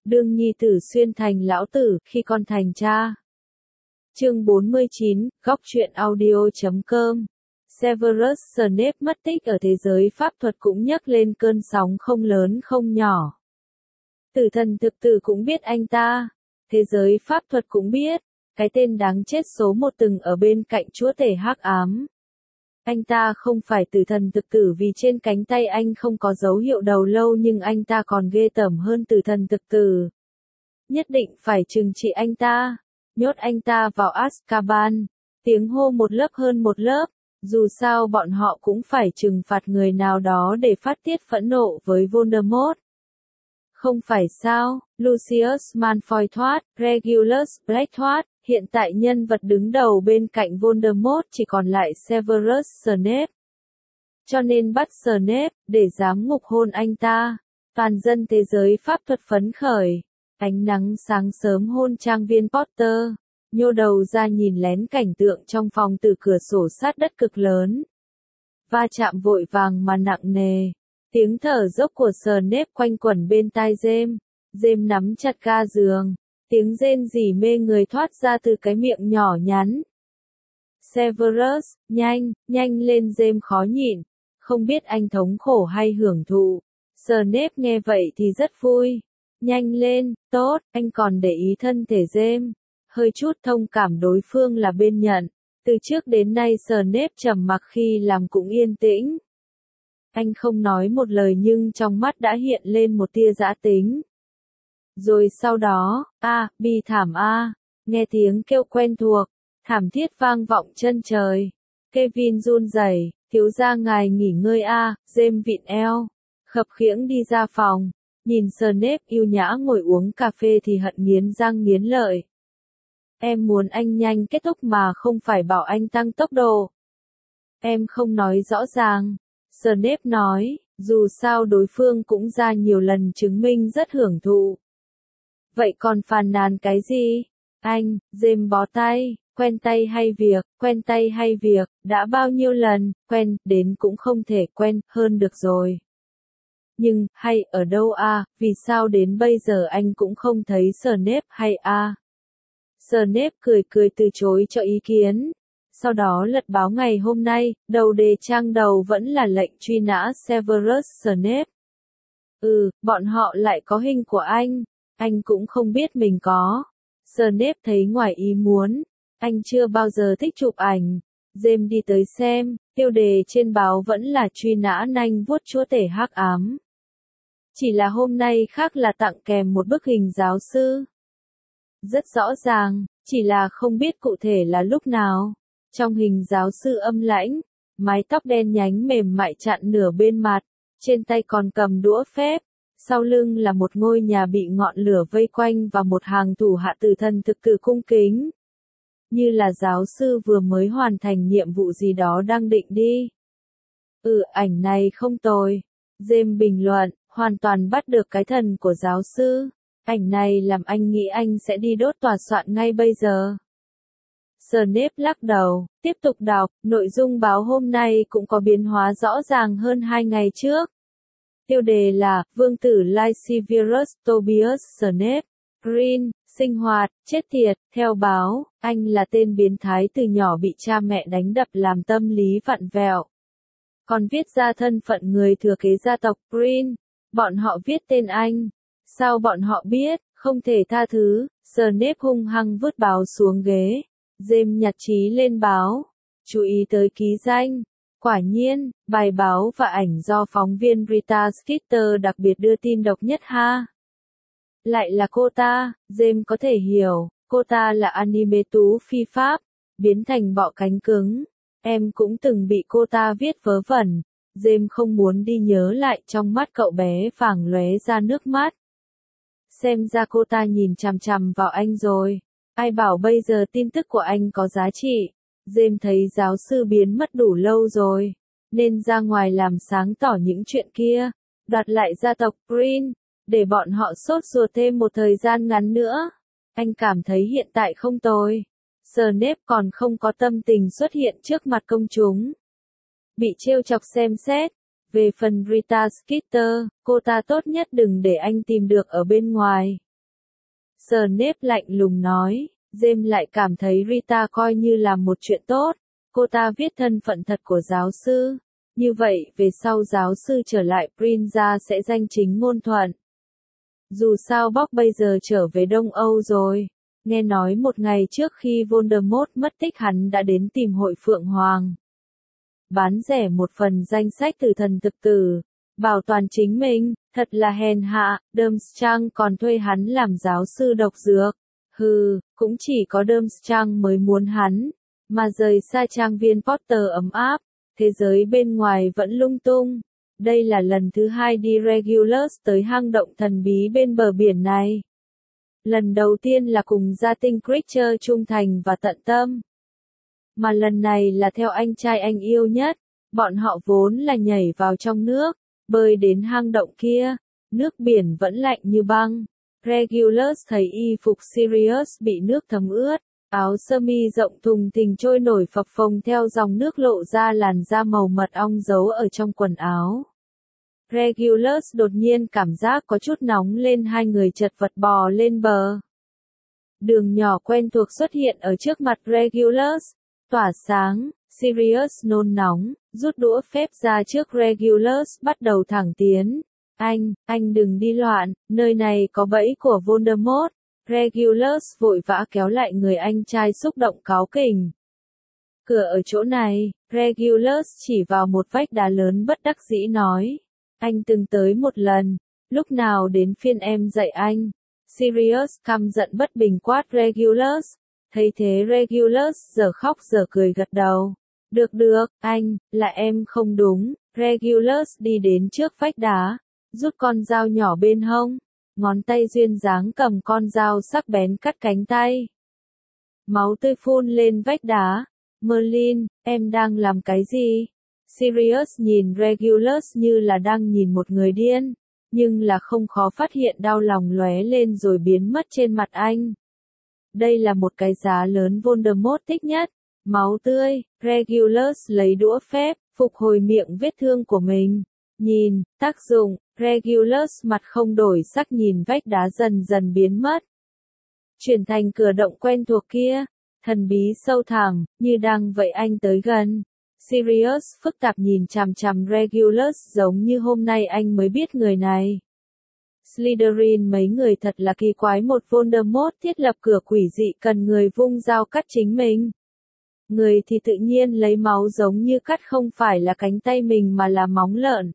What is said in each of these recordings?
đương nhi tử xuyên thành lão tử, khi con thành cha. Chương 49, góc truyện audio.com. Severus Snape mất tích ở thế giới pháp thuật cũng nhấc lên cơn sóng không lớn không nhỏ. Tử thần thực tử cũng biết anh ta, thế giới pháp thuật cũng biết, cái tên đáng chết số một từng ở bên cạnh chúa tể hắc ám. Anh ta không phải tử thần thực tử vì trên cánh tay anh không có dấu hiệu đầu lâu, nhưng anh ta còn ghê tởm hơn tử thần thực tử. Nhất định phải trừng trị anh ta, nhốt anh ta vào Azkaban, tiếng hô một lớp hơn một lớp, dù sao bọn họ cũng phải trừng phạt người nào đó để phát tiết phẫn nộ với Voldemort. Không phải sao, Lucius Malfoy thoát, Regulus Black thoát, hiện tại nhân vật đứng đầu bên cạnh Voldemort chỉ còn lại Severus Snape. Cho nên bắt Snape, để giám ngục hôn anh ta. Toàn dân thế giới pháp thuật phấn khởi. Ánh nắng sáng sớm hôn trang viên Potter. Nhô đầu ra nhìn lén cảnh tượng trong phòng từ cửa sổ sát đất cực lớn. Va chạm vội vàng mà nặng nề. Tiếng thở dốc của Snape quanh quẩn bên tai James. James nắm chặt ga giường. Tiếng rên rỉ mê người thoát ra từ cái miệng nhỏ nhắn. Severus, nhanh lên, James khó nhịn. Không biết anh thống khổ hay hưởng thụ. Snape nghe vậy thì rất vui. Nhanh lên, tốt, anh còn để ý thân thể James. Hơi chút thông cảm đối phương là bên nhận. Từ trước đến nay Snape trầm mặc khi làm cũng yên tĩnh. Anh không nói một lời nhưng trong mắt đã hiện lên một tia dã tính. Rồi sau đó, bi thảm nghe tiếng kêu quen thuộc, thảm thiết vang vọng chân trời. Kevin run rẩy, thiếu gia ngài nghỉ ngơi James vịn eo, khập khiễng đi ra phòng, nhìn Snape yêu nhã ngồi uống cà phê thì hận nghiến răng nghiến lợi. Em muốn anh nhanh kết thúc mà không phải bảo anh tăng tốc độ. Em không nói rõ ràng. Snape nói, dù sao đối phương cũng ra nhiều lần chứng minh rất hưởng thụ. Vậy còn phàn nàn cái gì? Anh, James bó tay, quen tay hay việc, đã bao nhiêu lần, quen, đến cũng không thể quen hơn được rồi. Nhưng, hay ở đâu vì sao đến bây giờ anh cũng không thấy Snape hay Snape cười từ chối cho ý kiến. Sau đó lật báo ngày hôm nay, đầu đề trang đầu vẫn là lệnh truy nã Severus Snape. Bọn họ lại có hình của anh cũng không biết mình có. Snape thấy ngoài ý muốn, anh chưa bao giờ thích chụp ảnh. James đi tới xem, tiêu đề trên báo vẫn là truy nã nanh vuốt chúa tể hắc ám. Chỉ là hôm nay khác là tặng kèm một bức hình giáo sư. Rất rõ ràng, chỉ là không biết cụ thể là lúc nào. Trong hình giáo sư âm lãnh, mái tóc đen nhánh mềm mại chặn nửa bên mặt, trên tay còn cầm đũa phép, sau lưng là một ngôi nhà bị ngọn lửa vây quanh và một hàng thủ hạ tử thần thực tử cung kính. Như là giáo sư vừa mới hoàn thành nhiệm vụ gì đó đang định đi. Ảnh này không tồi. James bình luận, hoàn toàn bắt được cái thần của giáo sư. Ảnh này làm anh nghĩ anh sẽ đi đốt tòa soạn ngay bây giờ. Snape lắc đầu, tiếp tục đọc, nội dung báo hôm nay cũng có biến hóa rõ ràng hơn 2 ngày trước. Tiêu đề là, Vương tử Lysivirus Tobias Snape, Green, sinh hoạt, chết tiệt, theo báo, anh là tên biến thái từ nhỏ bị cha mẹ đánh đập làm tâm lý vặn vẹo. Còn viết ra thân phận người thừa kế gia tộc Green, bọn họ viết tên anh. Sao bọn họ biết, không thể tha thứ, Snape hung hăng vứt báo xuống ghế. James nhặt chí lên báo, chú ý tới ký danh. Quả nhiên, bài báo và ảnh do phóng viên Rita Skeeter đặc biệt đưa tin độc nhất Lại là cô ta, James có thể hiểu, cô ta là anime tú phi pháp, biến thành bọ cánh cứng. Em cũng từng bị cô ta viết vớ vẩn. James không muốn đi nhớ lại, trong mắt cậu bé vàng lóe ra nước mắt. Xem ra cô ta nhìn chằm chằm vào anh rồi. Ai bảo bây giờ tin tức của anh có giá trị. James thấy giáo sư biến mất đủ lâu rồi, nên ra ngoài làm sáng tỏ những chuyện kia, đoạt lại gia tộc Green, để bọn họ sốt ruột thêm một thời gian ngắn nữa. Anh cảm thấy hiện tại không tồi. Snape còn không có tâm tình xuất hiện trước mặt công chúng. Bị trêu chọc xem xét. Về phần Rita Skeeter, cô ta tốt nhất đừng để anh tìm được ở bên ngoài. Snape lạnh lùng nói. James lại cảm thấy Rita coi như là một chuyện tốt. Cô ta viết thân phận thật của giáo sư. Như vậy, về sau giáo sư trở lại Prince sẽ danh chính ngôn thuận. Dù sao Bob bây giờ trở về Đông Âu rồi. Nghe nói một ngày trước khi Voldemort mất tích hắn đã đến tìm hội Phượng Hoàng. Bán rẻ một phần danh sách tử thần thực tử. Bảo toàn chính mình, thật là hèn hạ, Durmstrang còn thuê hắn làm giáo sư độc dược. Hừ, cũng chỉ có Durmstrang mới muốn hắn. Mà rời xa trang viên Potter ấm áp, thế giới bên ngoài vẫn lung tung. Đây là lần thứ 2 đi Regulus tới hang động thần bí bên bờ biển này. Lần đầu tiên là cùng gia tinh Creature trung thành và tận tâm. Mà lần này là theo anh trai anh yêu nhất. Bọn họ vốn là nhảy vào trong nước, bơi đến hang động kia. Nước biển vẫn lạnh như băng. Regulus thấy y phục Sirius bị nước thấm ướt. Áo sơ mi rộng thùng thình trôi nổi phập phồng theo dòng nước lộ ra làn da màu mật ong giấu ở trong quần áo. Regulus đột nhiên cảm giác có chút nóng lên, hai người chật vật bò lên bờ. Đường nhỏ quen thuộc xuất hiện ở trước mặt Regulus, tỏa sáng. Sirius nôn nóng, rút đũa phép ra trước Regulus bắt đầu thẳng tiến. Anh đừng đi loạn, nơi này có bẫy của Voldemort. Regulus vội vã kéo lại người anh trai xúc động cáu kỉnh. Cửa ở chỗ này, Regulus chỉ vào một vách đá lớn bất đắc dĩ nói. Anh từng tới một lần, lúc nào đến phiên em dạy anh. Sirius căm giận bất bình quát Regulus. Thấy thế Regulus giờ khóc giờ cười gật đầu. Được, anh, là em không đúng. Regulus đi đến trước vách đá, rút con dao nhỏ bên hông. Ngón tay duyên dáng cầm con dao sắc bén cắt cánh tay. Máu tươi phun lên vách đá. Merlin, em đang làm cái gì? Sirius nhìn Regulus như là đang nhìn một người điên, nhưng là không khó phát hiện đau lòng lóe lên rồi biến mất trên mặt anh. Đây là một cái giá lớn Voldemort thích nhất. Máu tươi. Regulus lấy đũa phép, phục hồi miệng vết thương của mình. Nhìn, tác dụng. Regulus mặt không đổi sắc nhìn vách đá dần dần biến mất. Chuyển thành cửa động quen thuộc kia. Thần bí sâu thẳm, như đang vậy anh tới gần. Sirius phức tạp nhìn chằm chằm Regulus giống như hôm nay anh mới biết người này. Slytherin mấy người thật là kỳ quái, một Voldemort thiết lập cửa quỷ dị cần người vung dao cắt chính mình. Người thì tự nhiên lấy máu giống như cắt không phải là cánh tay mình mà là móng lợn.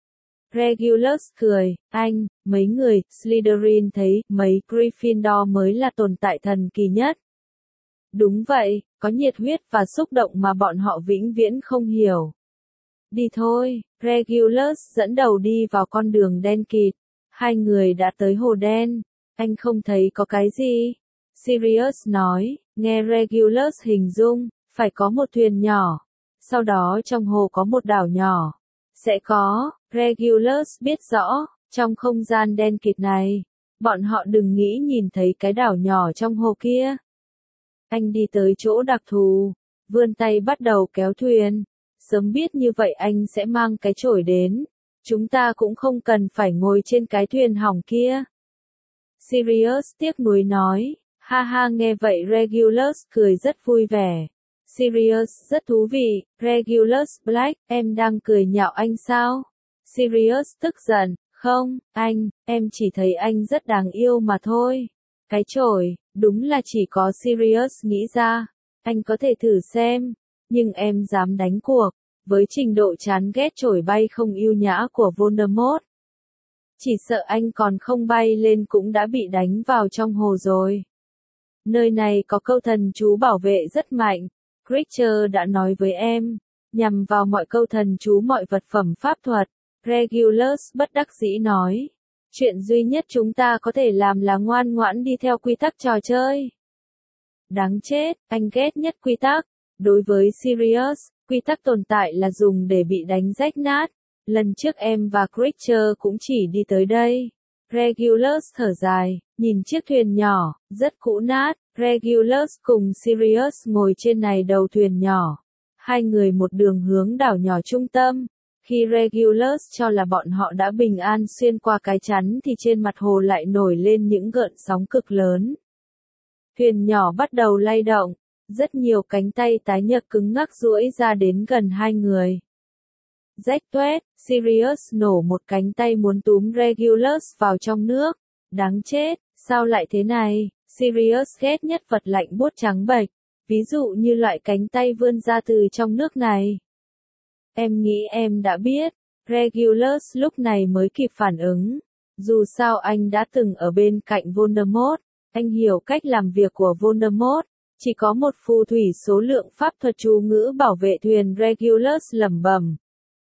Regulus cười, mấy người, Slytherin thấy, mấy Gryffindor mới là tồn tại thần kỳ nhất. Đúng vậy, có nhiệt huyết và xúc động mà bọn họ vĩnh viễn không hiểu. Đi thôi, Regulus dẫn đầu đi vào con đường đen kịt. Hai người đã tới hồ đen. Anh không thấy có cái gì? Sirius nói, nghe Regulus hình dung, phải có một thuyền nhỏ. Sau đó trong hồ có một đảo nhỏ. Sẽ có, Regulus biết rõ, trong không gian đen kịt này, bọn họ đừng nghĩ nhìn thấy cái đảo nhỏ trong hồ kia. Anh đi tới chỗ đặc thù, vươn tay bắt đầu kéo thuyền. Sớm biết như vậy anh sẽ mang cái chổi đến. Chúng ta cũng không cần phải ngồi trên cái thuyền hỏng kia. Sirius tiếc nuối nói. Ha ha, nghe vậy Regulus cười rất vui vẻ. Sirius rất thú vị. Regulus Black, em đang cười nhạo anh sao? Sirius tức giận. Không, em chỉ thấy anh rất đáng yêu mà thôi. Cái chổi, đúng là chỉ có Sirius nghĩ ra. Anh có thể thử xem. Nhưng em dám đánh cuộc. Với trình độ chán ghét chổi bay không yêu nhã của Voldemort, chỉ sợ anh còn không bay lên cũng đã bị đánh vào trong hồ rồi. Nơi này có câu thần chú bảo vệ rất mạnh. Creature đã nói với em, nhằm vào mọi câu thần chú mọi vật phẩm pháp thuật. Regulus bất đắc dĩ nói. Chuyện duy nhất chúng ta có thể làm là ngoan ngoãn đi theo quy tắc trò chơi. Đáng chết, anh ghét nhất quy tắc. Đối với Sirius, quy tắc tồn tại là dùng để bị đánh rách nát. Lần trước em và Creature cũng chỉ đi tới đây. Regulus thở dài, nhìn chiếc thuyền nhỏ, rất cũ nát. Regulus cùng Sirius ngồi trên này đầu thuyền nhỏ. Hai người một đường hướng đảo nhỏ trung tâm. Khi Regulus cho là bọn họ đã bình an xuyên qua cái chắn thì trên mặt hồ lại nổi lên những gợn sóng cực lớn. Thuyền nhỏ bắt đầu lay động, rất nhiều cánh tay tái nhợt cứng ngắc duỗi ra đến gần hai người. Rách toét, Sirius nổ một cánh tay muốn túm Regulus vào trong nước. Đáng chết, sao lại thế này? Sirius ghét nhất vật lạnh buốt trắng bệch, ví dụ như loại cánh tay vươn ra từ trong nước này. Em nghĩ em đã biết. Regulus lúc này mới kịp phản ứng. Dù sao anh đã từng ở bên cạnh Voldemort, anh hiểu cách làm việc của Voldemort. Chỉ có một phù thủy số lượng pháp thuật chú ngữ bảo vệ thuyền, Regulus lẩm bẩm.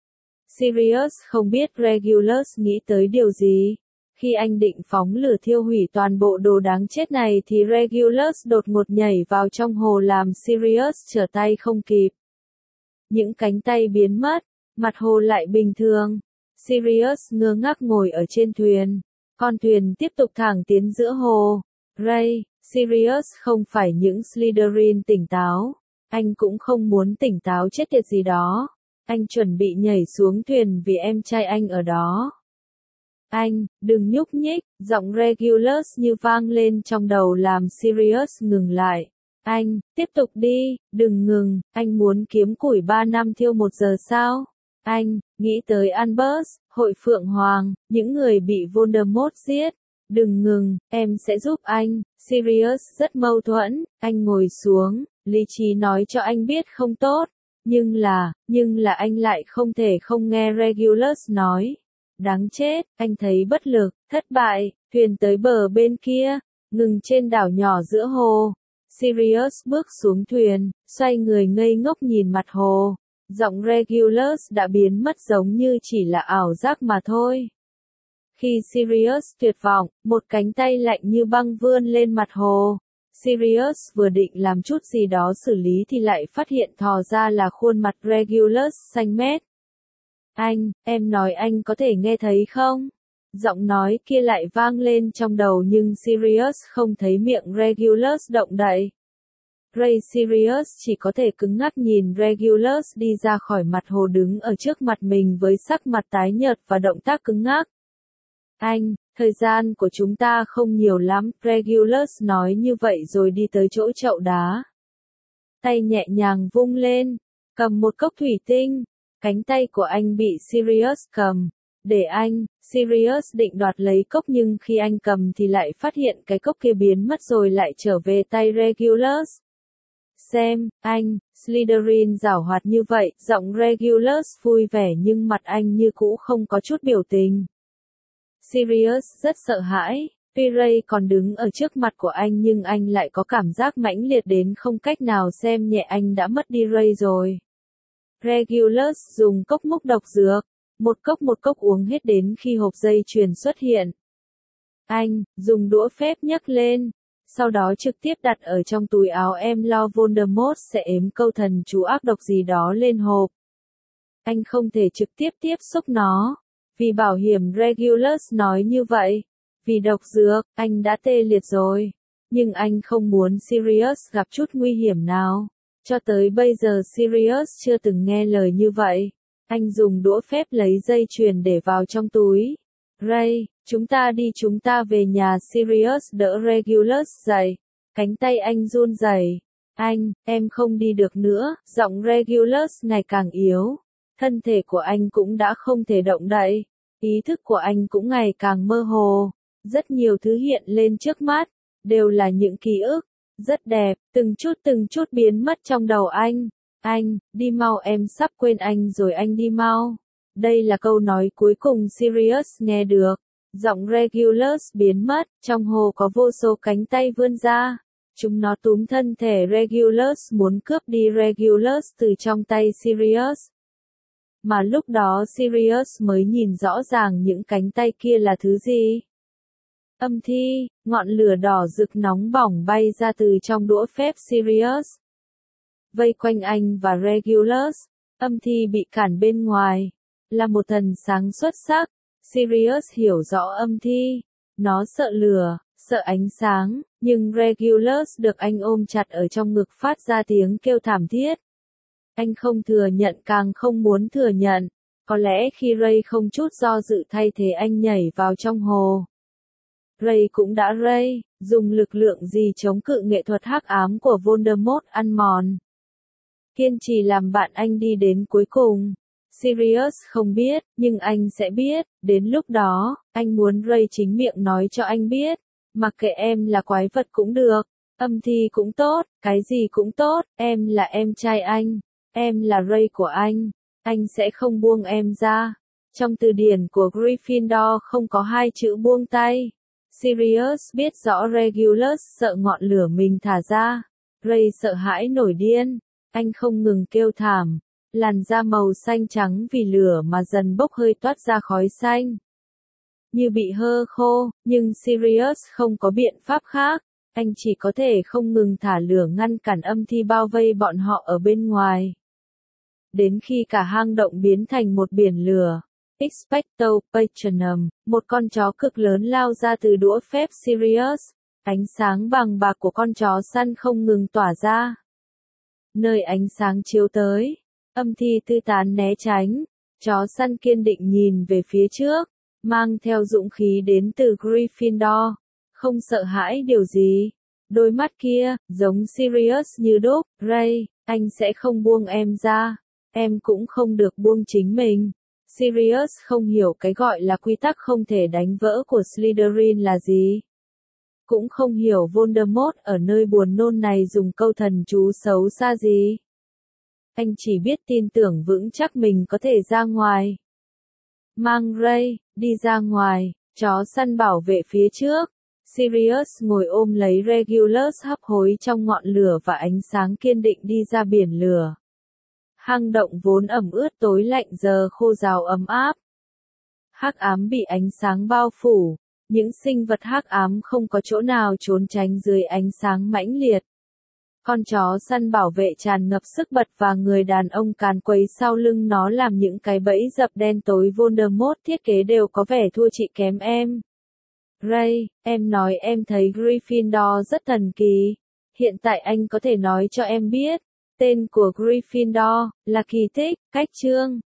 Sirius không biết Regulus nghĩ tới điều gì. Khi anh định phóng lửa thiêu hủy toàn bộ đồ đáng chết này thì Regulus đột ngột nhảy vào trong hồ làm Sirius trở tay không kịp. Những cánh tay biến mất, mặt hồ lại bình thường. Sirius ngơ ngác ngồi ở trên thuyền. Con thuyền tiếp tục thẳng tiến giữa hồ. Ray, Sirius không phải những Slytherin tỉnh táo. Anh cũng không muốn tỉnh táo chết tiệt gì đó. Anh chuẩn bị nhảy xuống thuyền vì em trai anh ở đó. Anh, đừng nhúc nhích, giọng Regulus như vang lên trong đầu làm Sirius ngừng lại. Anh, tiếp tục đi, đừng ngừng, anh muốn kiếm củi 3 năm thiêu 1 giờ sao? Anh, nghĩ tới Albus, hội Phượng Hoàng, những người bị Voldemort giết. Đừng ngừng, em sẽ giúp anh. Sirius rất mâu thuẫn, anh ngồi xuống, lý trí nói cho anh biết không tốt. Nhưng là anh lại không thể không nghe Regulus nói. Đáng chết, anh thấy bất lực, thất bại, thuyền tới bờ bên kia, ngừng trên đảo nhỏ giữa hồ. Sirius bước xuống thuyền, xoay người ngây ngốc nhìn mặt hồ. Giọng Regulus đã biến mất giống như chỉ là ảo giác mà thôi. Khi Sirius tuyệt vọng, một cánh tay lạnh như băng vươn lên mặt hồ. Sirius vừa định làm chút gì đó xử lý thì lại phát hiện thò ra là khuôn mặt Regulus xanh mét. Anh, em nói anh có thể nghe thấy không? Giọng nói kia lại vang lên trong đầu nhưng Sirius không thấy miệng Regulus động đậy. Sirius chỉ có thể cứng ngắc nhìn Regulus đi ra khỏi mặt hồ đứng ở trước mặt mình với sắc mặt tái nhợt và động tác cứng ngắc. Anh, thời gian của chúng ta không nhiều lắm, Regulus nói như vậy rồi đi tới chỗ chậu đá. Tay nhẹ nhàng vung lên, cầm một cốc thủy tinh, cánh tay của anh bị Sirius cầm. Để anh, Sirius định đoạt lấy cốc nhưng khi anh cầm thì lại phát hiện cái cốc kia biến mất rồi lại trở về tay Regulus. Xem, anh, Slytherin giảo hoạt như vậy, giọng Regulus vui vẻ nhưng mặt anh như cũ không có chút biểu tình. Sirius rất sợ hãi, tuy Ray còn đứng ở trước mặt của anh nhưng anh lại có cảm giác mãnh liệt đến không cách nào xem nhẹ anh đã mất đi Ray rồi. Regulus dùng cốc múc độc dược, một cốc uống hết đến khi hộp dây chuyền xuất hiện. Anh, dùng đũa phép nhấc lên, sau đó trực tiếp đặt ở trong túi áo em lo Voldemort sẽ ếm câu thần chú ác độc gì đó lên hộp. Anh không thể trực tiếp tiếp xúc nó. Vì bảo hiểm Regulus nói như vậy. Vì độc dược, anh đã tê liệt rồi. Nhưng anh không muốn Sirius gặp chút nguy hiểm nào. Cho tới bây giờ Sirius chưa từng nghe lời như vậy. Anh dùng đũa phép lấy dây chuyền để vào trong túi. Ray, chúng ta về nhà. Sirius đỡ Regulus dậy. Cánh tay anh run rẩy. Anh, em không đi được nữa. Giọng Regulus ngày càng yếu. Thân thể của anh cũng đã không thể động đậy. Ý thức của anh cũng ngày càng mơ hồ. Rất nhiều thứ hiện lên trước mắt. Đều là những ký ức. Rất đẹp, từng chút biến mất trong đầu anh. Anh, đi mau, em sắp quên anh rồi, anh đi mau. Đây là câu nói cuối cùng Sirius nghe được. Giọng Regulus biến mất, trong hồ có vô số cánh tay vươn ra. Chúng nó túm thân thể Regulus muốn cướp đi Regulus từ trong tay Sirius. Mà lúc đó Sirius mới nhìn rõ ràng những cánh tay kia là thứ gì. Âm thi, ngọn lửa đỏ rực nóng bỏng bay ra từ trong đũa phép Sirius. Vây quanh anh và Regulus, âm thi bị cản bên ngoài. Là một thần sáng xuất sắc, Sirius hiểu rõ âm thi. Nó sợ lửa, sợ ánh sáng, nhưng Regulus được anh ôm chặt ở trong ngực phát ra tiếng kêu thảm thiết. Anh không thừa nhận càng không muốn thừa nhận. Có lẽ khi Ray không chút do dự thay thế anh nhảy vào trong hồ. Ray cũng đã dùng lực lượng gì chống cự nghệ thuật hắc ám của Voldemort ăn mòn. Kiên trì làm bạn anh đi đến cuối cùng. Sirius không biết, nhưng anh sẽ biết, đến lúc đó, anh muốn Ray chính miệng nói cho anh biết. Mặc kệ em là quái vật cũng được, âm thi cũng tốt, cái gì cũng tốt, em là em trai anh, em là Ray của anh sẽ không buông em ra. Trong từ điển của Gryffindor không có hai chữ buông tay. Sirius biết rõ Regulus sợ ngọn lửa mình thả ra. Ray sợ hãi nổi điên. Anh không ngừng kêu thảm. Làn da màu xanh trắng vì lửa mà dần bốc hơi toát ra khói xanh. Như bị hơ khô, nhưng Sirius không có biện pháp khác. Anh chỉ có thể không ngừng thả lửa ngăn cản âm thi bao vây bọn họ ở bên ngoài. Đến khi cả hang động biến thành một biển lửa. Expecto Patronum, một con chó cực lớn lao ra từ đũa phép Sirius. Ánh sáng vàng bạc của con chó săn không ngừng tỏa ra. Nơi ánh sáng chiếu tới, âm thi tư tán né tránh. Chó săn kiên định nhìn về phía trước, mang theo dũng khí đến từ Gryffindor. Không sợ hãi điều gì. Đôi mắt kia, giống Sirius như đúc. Ray, anh sẽ không buông em ra. Em cũng không được buông chính mình. Sirius không hiểu cái gọi là quy tắc không thể đánh vỡ của Slytherin là gì. Cũng không hiểu Voldemort ở nơi buồn nôn này dùng câu thần chú xấu xa gì. Anh chỉ biết tin tưởng vững chắc mình có thể ra ngoài. Mang Ray, đi ra ngoài, chó săn bảo vệ phía trước. Sirius ngồi ôm lấy Regulus hấp hối trong ngọn lửa và ánh sáng kiên định đi ra biển lửa. Hang động vốn ẩm ướt tối lạnh giờ khô ráo ấm áp. Hắc ám bị ánh sáng bao phủ, những sinh vật hắc ám không có chỗ nào trốn tránh dưới ánh sáng mãnh liệt. Con chó săn bảo vệ tràn ngập sức bật và người đàn ông càn quấy sau lưng nó làm những cái bẫy dập đen tối Voldemort thiết kế đều có vẻ thua chị kém em. Ray, em nói em thấy Gryffindor rất thần kỳ. Hiện tại anh có thể nói cho em biết. Tên của Gryffindor là kỳ tích, cách chương.